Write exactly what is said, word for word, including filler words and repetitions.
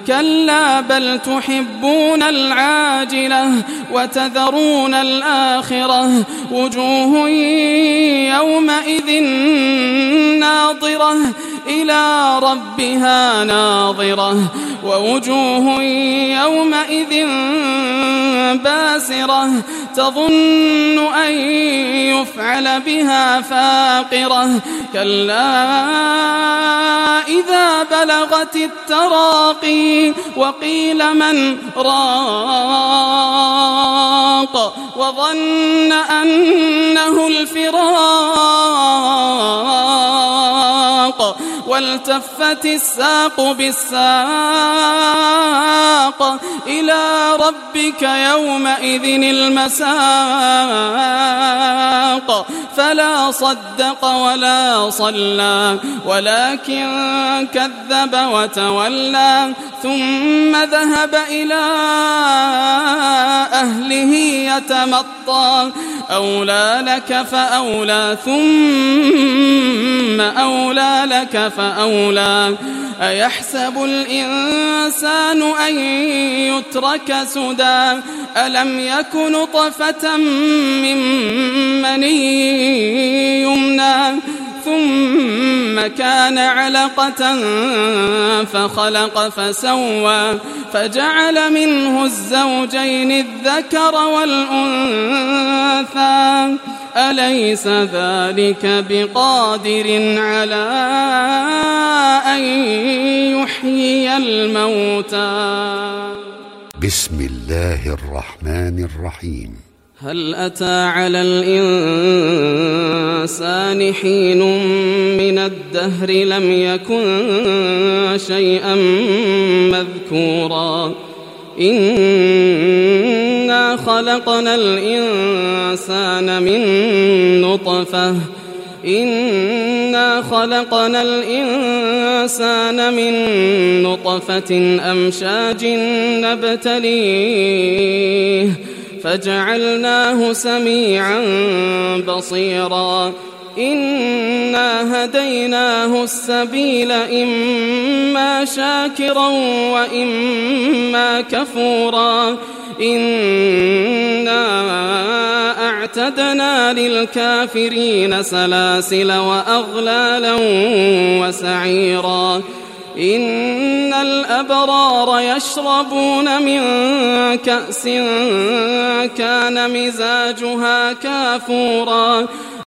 كلا بل تحبون العاجلة وتذرون الآخرة وجوه يومئذ ناظرة إلى ربها ناظرة ووجوه يومئذ باسرة تظن أن يفعل بها فاقرة كلا إذا بلغت التراقي وقيل من راق وظن أنه الفراق والتفت الساق بالساق إلى ربك يومئذ المساق فلا صدق ولا صلى ولكن كذب وتولى ثم ذهب إلى أهله يتمطى أولى لك فأولى ثم أولى لك فأولى أيحسب الإنسان أن يترك سدى ألم يك نطفة من مني يمنى ثم كان علقة فخلق فسوى فجعل منه الزوجين الذكر والأنثى أليس ذلك بقادر على أن يحيي الموتى. بسم الله الرحمن الرحيم. هل أتى على الإنسان حين من الدهر لم يكن شيئا مذكورا إنا خلقنا الإنسان من نطفة إنا خلقنا الإنسان من نطفة أمشاج نبتليه فجعلناه سميعا بصيرا إنا هديناه السبيل إما شاكرا وإما كفورا إنا أعتدنا للكافرين سلاسل وأغلالا وسعيرا إن الأبرار يشربون من كأس كان مزاجها كافورا